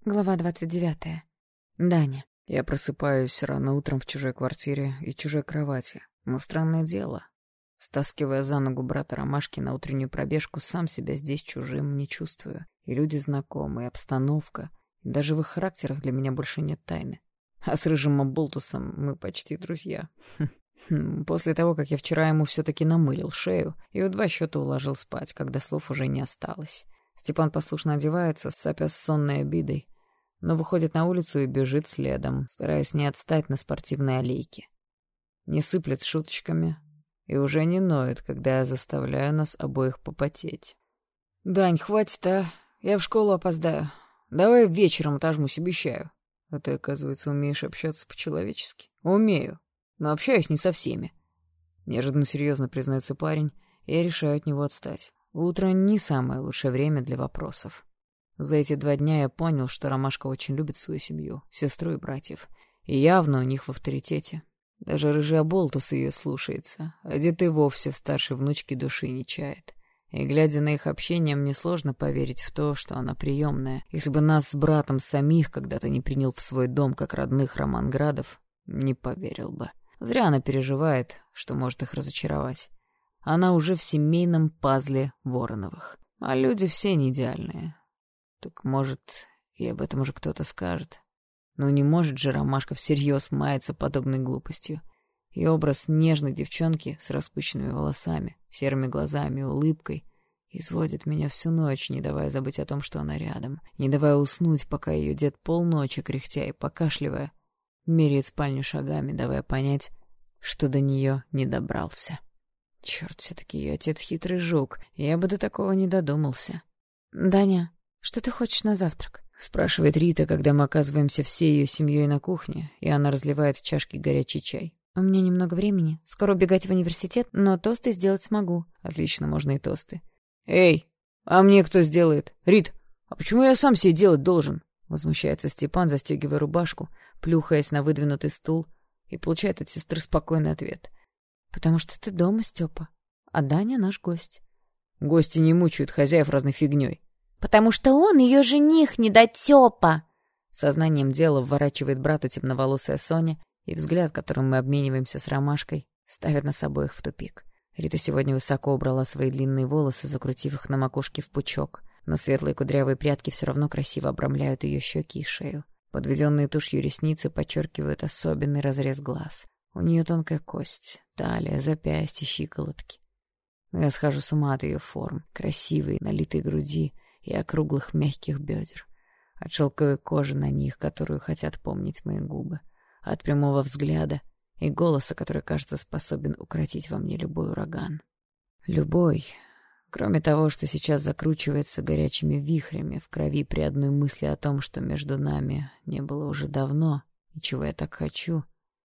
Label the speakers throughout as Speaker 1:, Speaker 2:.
Speaker 1: Глава 29. Даня.
Speaker 2: Я просыпаюсь рано утром в чужой квартире и чужой кровати. Но странное дело. Стаскивая за ногу брата Ромашки на утреннюю пробежку, сам себя здесь чужим не чувствую. И люди знакомые, и обстановка. И даже в их характерах для меня больше нет тайны. А с рыжим оболтусом мы почти друзья. После того, как я вчера ему все-таки намылил шею и в 2 счета уложил спать, когда слов уже не осталось. Степан послушно одевается, сопя с сонной обидой, но выходит на улицу и бежит следом, стараясь не отстать на спортивной аллейке. Не сыплет шуточками и уже не ноет, когда я заставляю нас обоих попотеть. «Дань, хватит, а? Я в школу опоздаю. Давай вечером отожмусь, обещаю». А ты, оказывается, умеешь общаться по-человечески. Умею, но общаюсь не со всеми. Неожиданно серьезно признается парень, и я решаю от него отстать. Утро не самое лучшее время для вопросов. За эти 2 дня я понял, что Ромашка очень любит свою семью, сестру и братьев. И явно у них в авторитете. Даже рыжий оболтус ее слушается, а дед и вовсе в старшей внучке души не чает. И, глядя на их общение, мне сложно поверить в то, что она приемная. Если бы нас с братом самих когда-то не принял в свой дом, как родных Роман Градов, не поверил бы. Зря она переживает, что может их разочаровать. Она уже в семейном пазле Вороновых. А люди все не идеальные. Так, может, и об этом уже кто-то скажет. Но не может же Ромашка всерьез маяться подобной глупостью. И образ нежной девчонки с распущенными волосами, серыми глазами, улыбкой изводит меня всю ночь, не давая забыть о том, что она рядом, не давая уснуть, пока ее дед полночи, кряхтя и покашливая, меряет спальню шагами, давая понять, что до нее не добрался. Черт, все-таки ее отец хитрый жук, я бы до такого не додумался.
Speaker 1: «Даня, что ты хочешь на завтрак?»
Speaker 2: — спрашивает Рита, когда мы оказываемся всей ее семьей на кухне, и она разливает в чашки горячий чай.
Speaker 1: «У меня немного времени. Скоро убегать в университет, но тосты сделать смогу».
Speaker 2: «Отлично, можно и тосты». «Эй, а мне кто сделает? Рит, а почему я сам себе делать должен?» Возмущается Степан, застегивая рубашку, плюхаясь на выдвинутый стул, и получает от сестры спокойный ответ.
Speaker 1: «Потому что ты дома, Степа, а Даня наш гость».
Speaker 2: «Гости не мучают хозяев разной фигней».
Speaker 1: «Потому что он ее жених, недотёпа!»
Speaker 2: Сознанием дела вворачивает брату темноволосая Соня, и взгляд, которым мы обмениваемся с Ромашкой, ставит нас обоих в тупик. Рита сегодня высоко убрала свои длинные волосы, закрутив их на макушке в пучок, но светлые кудрявые прядки все равно красиво обрамляют ее щеки и шею. Подведенные тушью ресницы подчеркивают особенный разрез глаз. У нее тонкая кость, талия, запястья, щиколотки. Но я схожу с ума от ее форм, красивой, налитой груди и округлых мягких бедер, от шелковой кожи на них, которую хотят помнить мои губы, от прямого взгляда и голоса, который, кажется, способен укротить во мне любой ураган. Любой, кроме того, что сейчас закручивается горячими вихрями в крови при одной мысли о том, что между нами не было уже давно, и чего я так хочу,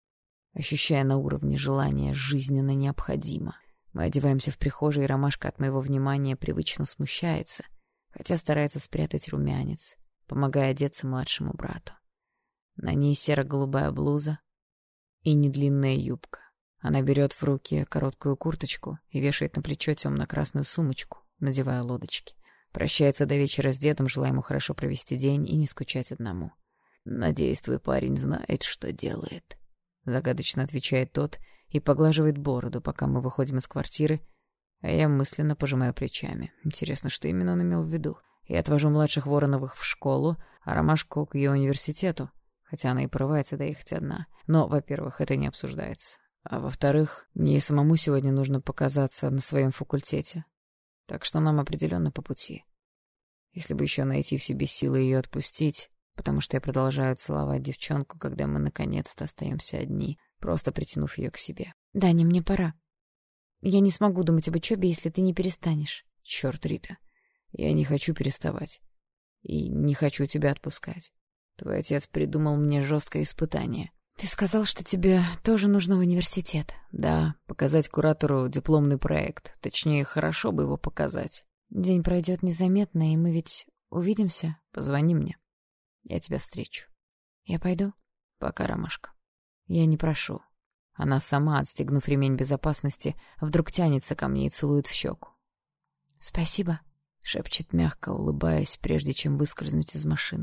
Speaker 2: ощущая на уровне желания жизненно необходимо. Мы одеваемся в прихожей, и Ромашка от моего внимания привычно смущается, хотя старается спрятать румянец, помогая одеться младшему брату. На ней серо-голубая блуза и недлинная юбка. Она берет в руки короткую курточку и вешает на плечо темно-красную сумочку, надевая лодочки. Прощается до вечера с дедом, желая ему хорошо провести день и не скучать одному. «Надеюсь, твой парень знает, что делает», — загадочно отвечает тот и поглаживает бороду, пока мы выходим из квартиры, а я мысленно пожимаю плечами. Интересно, что именно он имел в виду? Я отвожу младших Вороновых в школу, а Ромашку к ее университету, хотя она и порывается доехать одна. Но, во-первых, это не обсуждается. А во-вторых, мне и самому сегодня нужно показаться на своем факультете. Так что нам определенно по пути. Если бы еще найти в себе силы ее отпустить, потому что я продолжаю целовать девчонку, когда мы наконец-то остаемся одни, просто притянув ее к себе.
Speaker 1: «Даня, мне пора. Я не смогу думать об учебе, если ты не перестанешь».
Speaker 2: «Черт, Рита, я не хочу переставать. И не хочу тебя отпускать. Твой отец придумал мне жесткое испытание».
Speaker 1: «Ты сказал, что тебе тоже нужно в университет».
Speaker 2: «Да, показать куратору дипломный проект. Точнее, хорошо бы его показать».
Speaker 1: «День пройдет незаметно, и мы ведь увидимся.
Speaker 2: Позвони мне. Я тебя встречу».
Speaker 1: «Я пойду?»
Speaker 2: «Пока, Ромашка. Я не прошу». Она сама, отстегнув ремень безопасности, вдруг тянется ко мне и целует в щеку.
Speaker 1: «Спасибо»,
Speaker 2: — шепчет мягко, улыбаясь, прежде чем выскользнуть из машины.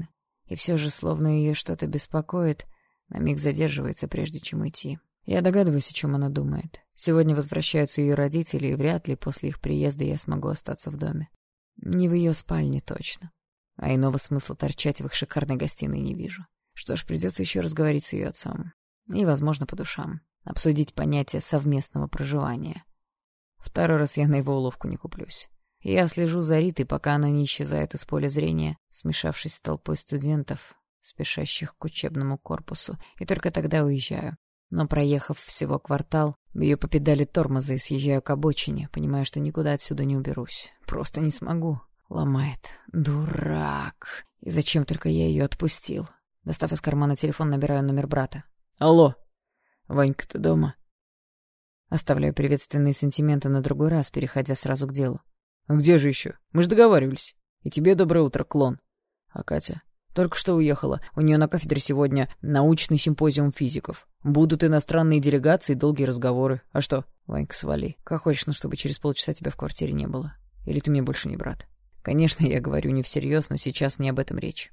Speaker 2: И все же, словно ее что-то беспокоит, на миг задерживается, прежде чем уйти. Я догадываюсь, о чем она думает. Сегодня возвращаются ее родители, и вряд ли после их приезда я смогу остаться в доме. Не в ее спальне точно. А иного смысла торчать в их шикарной гостиной не вижу. Что ж, придется еще раз говорить с ее отцом. И, возможно, по душам. Обсудить понятие совместного проживания. Второй раз я на его уловку не куплюсь. Я слежу за Ритой, пока она не исчезает из поля зрения, смешавшись с толпой студентов, спешащих к учебному корпусу, и только тогда уезжаю. Но, проехав всего квартал, бью по педали тормоза и съезжаю к обочине, понимая, что никуда отсюда не уберусь. Просто не смогу. Ломает. Дурак. И зачем только я ее отпустил? Достав из кармана телефон, набираю номер брата. «Алло! Ванька, ты дома?» Оставляю приветственные сантименты на другой раз, переходя сразу к делу. «А где же еще? Мы же договаривались. И тебе доброе утро, клон. А Катя? Только что уехала. У нее на кафедре сегодня научный симпозиум физиков. Будут иностранные делегации и долгие разговоры. А что? Ванька, свали. Как хочешь, но чтобы через полчаса тебя в квартире не было. Или ты мне больше не брат?» Конечно, я говорю не всерьез, но сейчас не об этом речь.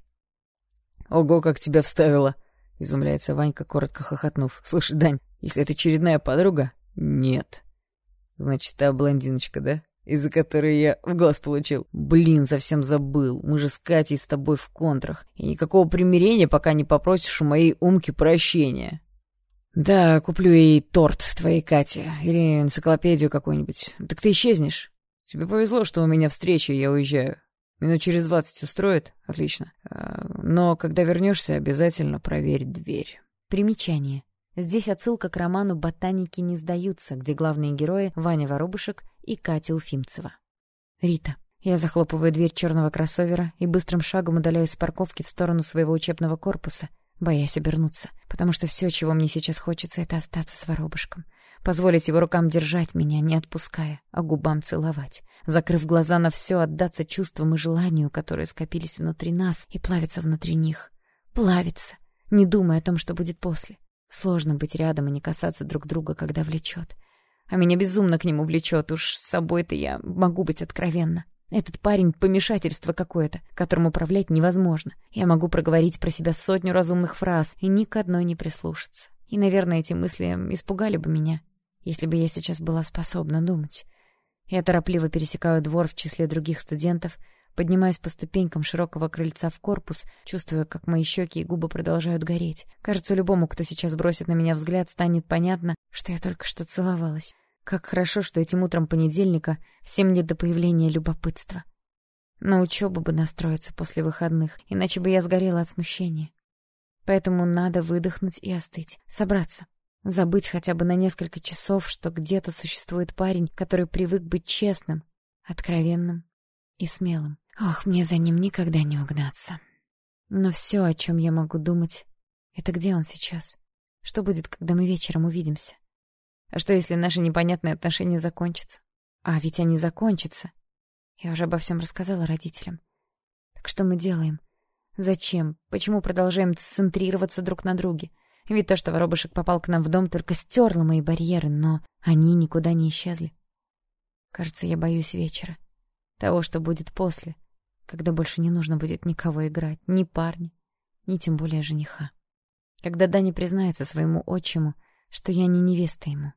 Speaker 2: «Ого, как тебя вставила!» — изумляется Ванька, коротко хохотнув. «Слушай, Дань, если это очередная подруга...» «Нет». «Значит, та блондиночка, да? Из-за которой я в глаз получил. Блин, совсем забыл. Мы же с Катей с тобой в контрах. И никакого примирения, пока не попросишь у моей умки прощения». «Да, куплю ей торт твоей Кате. Или энциклопедию какую-нибудь. Так ты исчезнешь. Тебе повезло, что у меня встреча, и я уезжаю. Минут через 20 устроит? Отлично. Но когда вернешься, обязательно проверь дверь».
Speaker 1: Примечание. Здесь отсылка к роману «Ботаники не сдаются», где главные герои Ваня Воробушек и Катя Уфимцева. Рита. Я захлопываю дверь черного кроссовера и быстрым шагом удаляюсь с парковки в сторону своего учебного корпуса, боясь обернуться, потому что все, чего мне сейчас хочется, — это остаться с Воробушком. Позволить его рукам держать меня, не отпуская, а губам целовать. Закрыв глаза на все, отдаться чувствам и желанию, которые скопились внутри нас и плавятся внутри них. Плавиться, не думая о том, что будет после. Сложно быть рядом и не касаться друг друга, когда влечет. А меня безумно к нему влечет, уж с собой-то я могу быть откровенна. Этот парень — помешательство какое-то, которым управлять невозможно. Я могу проговорить про себя 100 разумных фраз и ни к одной не прислушаться. И, наверное, эти мысли испугали бы меня, если бы я сейчас была способна думать. Я торопливо пересекаю двор в числе других студентов, поднимаюсь по ступенькам широкого крыльца в корпус, чувствуя, как мои щеки и губы продолжают гореть. Кажется, любому, кто сейчас бросит на меня взгляд, станет понятно, что я только что целовалась. Как хорошо, что этим утром понедельника всем нет до появления любопытства. На учебу бы настроиться после выходных, иначе бы я сгорела от смущения. Поэтому надо выдохнуть и остыть, собраться. Забыть хотя бы на несколько часов, что где-то существует парень, который привык быть честным, откровенным и смелым. Ох, мне за ним никогда не угнаться. Но все, о чем я могу думать, — это где он сейчас? Что будет, когда мы вечером увидимся? А что, если наши непонятные отношения закончатся? А ведь они закончатся. Я уже обо всем рассказала родителям. Так что мы делаем? Зачем? Почему продолжаем центрироваться друг на друге? Ведь то, что Воробушек попал к нам в дом, только стерло мои барьеры, но они никуда не исчезли. Кажется, я боюсь вечера. Того, что будет после, когда больше не нужно будет никого играть, ни парня, ни тем более жениха. Когда Даня признается своему отчиму, что я не невеста ему.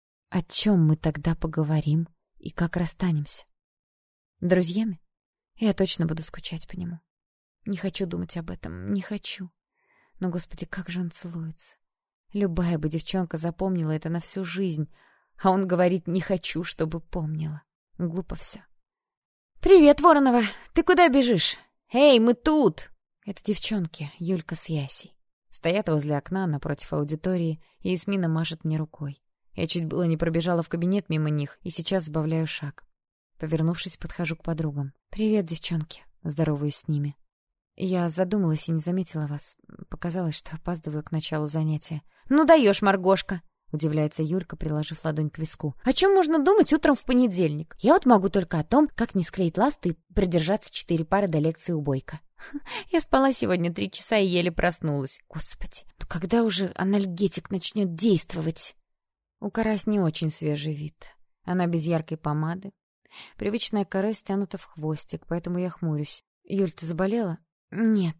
Speaker 1: О чем мы тогда поговорим и как расстанемся? Друзьями? Я точно буду скучать по нему. Не хочу думать об этом, не хочу. Но, Господи, как же он целуется. Любая бы девчонка запомнила это на всю жизнь, а он говорит: «Не хочу, чтобы помнила». Глупо все. «Привет, Воронова! Ты куда бежишь? Эй, мы тут!» Это девчонки, Юлька с Ясей. Стоят возле окна напротив аудитории, и Ясмина машет мне рукой. Я чуть было не пробежала в кабинет мимо них, и сейчас сбавляю шаг. Повернувшись, подхожу к подругам. «Привет, девчонки!» Здороваюсь с ними. Я задумалась и не заметила вас. Показалось, что опаздываю к началу занятия. «Ну даешь, Маргошка!» — удивляется Юлька, приложив ладонь к виску. «О чем можно думать утром в понедельник? Я вот могу только о том, как не склеить ласты и продержаться 4 пары до лекции у Бойко. Я спала сегодня 3 часа и еле проснулась. Господи, ну когда уже анальгетик начнет действовать?» У Карась не очень свежий вид. Она без яркой помады. Привычная каре стянута в хвостик, поэтому я хмурюсь. «Юль, ты заболела?» «Нет,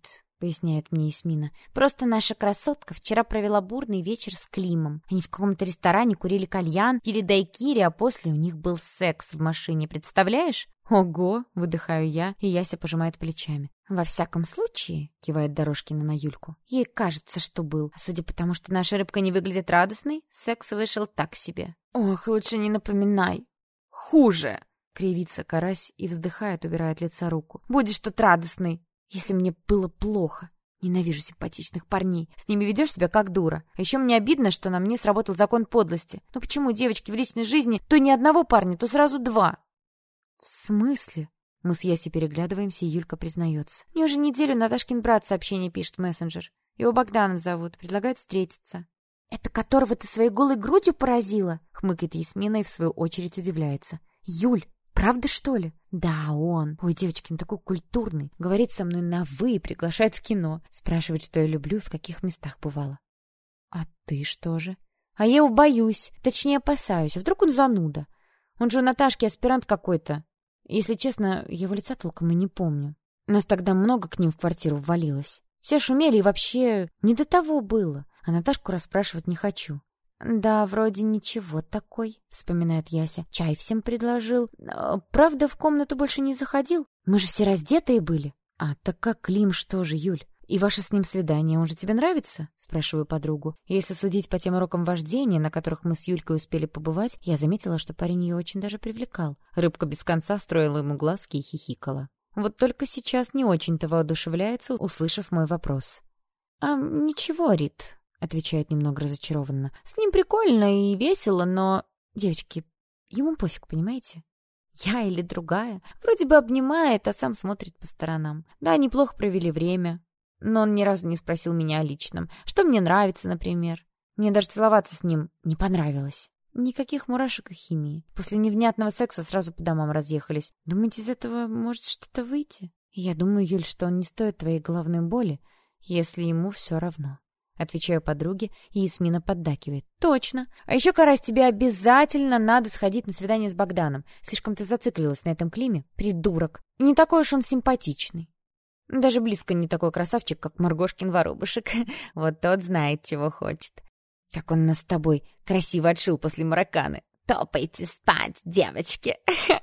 Speaker 1: поясняет мне Ясмина. «Просто наша красотка вчера провела бурный вечер с Климом. Они в каком-то ресторане курили кальян, пили дайкири, а после у них был секс в машине. Представляешь?» «Ого!» — выдыхаю я, и Яся пожимает плечами. «Во всяком случае», — кивает Дорожкина на Юльку, «ей кажется, что был. А судя по тому, что наша рыбка не выглядит радостной, секс вышел так себе». «Ох, лучше не напоминай. Хуже!» — кривится Карась и вздыхает, убирая от лица руку. «Будешь тут радостный, если мне было плохо. Ненавижу симпатичных парней. С ними ведешь себя как дура. А еще мне обидно, что на мне сработал закон подлости. Ну почему девочки в личной жизни то ни одного парня, то сразу два?» «В смысле?» Мы с Ясей переглядываемся, и Юлька признается. «Мне уже неделю Наташкин брат сообщение пишет в мессенджер. Его Богданом зовут, предлагает встретиться». «Это которого ты своей голой грудью поразила?» — хмыкает Ясмина и в свою очередь удивляется. «Юль, правда, что ли?» «Да, он. Ой, девочки, он такой культурный. Говорит со мной на «вы» и приглашает в кино. Спрашивает, что я люблю и в каких местах бывала». «А ты что же?» «А я его боюсь. Точнее, опасаюсь. А вдруг он зануда? Он же у Наташки аспирант какой-то. Если честно, его лица толком и не помню. Нас тогда много к ним в квартиру ввалилось. Все шумели, и вообще не до того было. А Наташку расспрашивать не хочу». «Да, вроде ничего такой», — вспоминает Яся. «Чай всем предложил. Правда, в комнату больше не заходил. Мы же все раздетые были». «А, так как Клим, что же, Юль? И ваше с ним свидание, он же тебе нравится?» — спрашиваю подругу. Если судить по тем урокам вождения, на которых мы с Юлькой успели побывать, я заметила, что парень ее очень даже привлекал. Рыбка без конца строила ему глазки и хихикала. Вот только сейчас не очень-то воодушевляется, услышав мой вопрос. «А ничего, Рит», — отвечает немного разочарованно. «С ним прикольно и весело, но... Девочки, ему пофиг, понимаете? Я или другая. Вроде бы обнимает, а сам смотрит по сторонам. Да, неплохо провели время. Но он ни разу не спросил меня о личном. Что мне нравится, например. Мне даже целоваться с ним не понравилось. Никаких мурашек и химии. После невнятного секса сразу по домам разъехались. Думаете, из этого может что-то выйти? Я думаю, Юль, что он не стоит твоей головной боли, если ему все равно». Отвечаю подруге, и Ясмина поддакивает. «Точно. А еще, Карась, тебе обязательно надо сходить на свидание с Богданом. Слишком ты зациклилась на этом Климе. Придурок. И не такой уж он симпатичный. Даже близко не такой красавчик, как Маргошкин воробушек. Вот тот знает, чего хочет. Как он нас с тобой красиво отшил после марокканы. Топайте спать, девочки.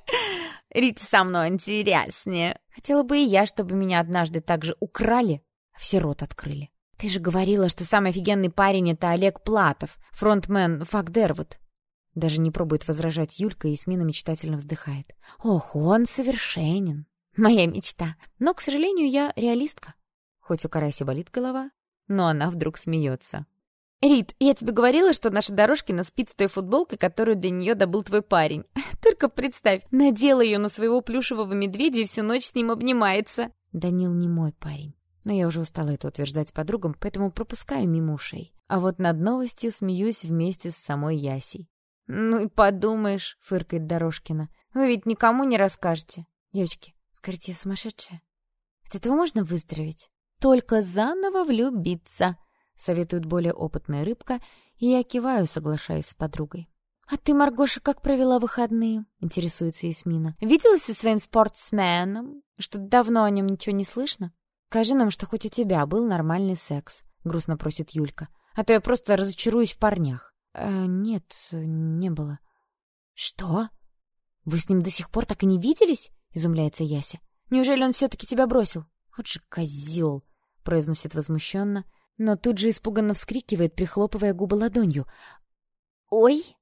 Speaker 1: Рита со мной интереснее. Хотела бы и я, чтобы меня однажды так же украли, а все рот открыли. Ты же говорила, что самый офигенный парень — это Олег Платов, фронтмен Fuck Derwood. Даже не пробует возражать Юлька, и Ясмина мечтательно вздыхает. Ох, он совершенен. Моя мечта. Но, к сожалению, я реалистка. Хоть у Караси болит голова, но она вдруг смеется. «Рит, я тебе говорила, что наша Дорожкина спит с той футболкой, которую для нее добыл твой парень. Только представь, надела ее на своего плюшевого медведя и всю ночь с ним обнимается». Данил не мой парень. Но я уже устала это утверждать подругам, поэтому пропускаю мимо ушей. А вот над новостью смеюсь вместе с самой Ясей. «Ну и подумаешь», — фыркает Дорожкина. «Вы ведь никому не расскажете. Девочки, скажите, я сумасшедшая? От этого можно выздороветь?» «Только заново влюбиться», — советует более опытная рыбка, и я киваю, соглашаясь с подругой. «А ты, Маргоша, как провела выходные?» — интересуется Ясмина. «Виделась со своим спортсменом? Что-то давно о нем ничего не слышно?» «Скажи нам, что хоть у тебя был нормальный секс», — грустно просит Юлька. «А то я просто разочаруюсь в парнях». «Нет, не было». «Что? Вы с ним до сих пор так и не виделись?» — изумляется Яся. «Неужели он все-таки тебя бросил?» «Вот же козел!» — произносит возмущенно, но тут же испуганно вскрикивает, прихлопывая губы ладонью. «Ой!»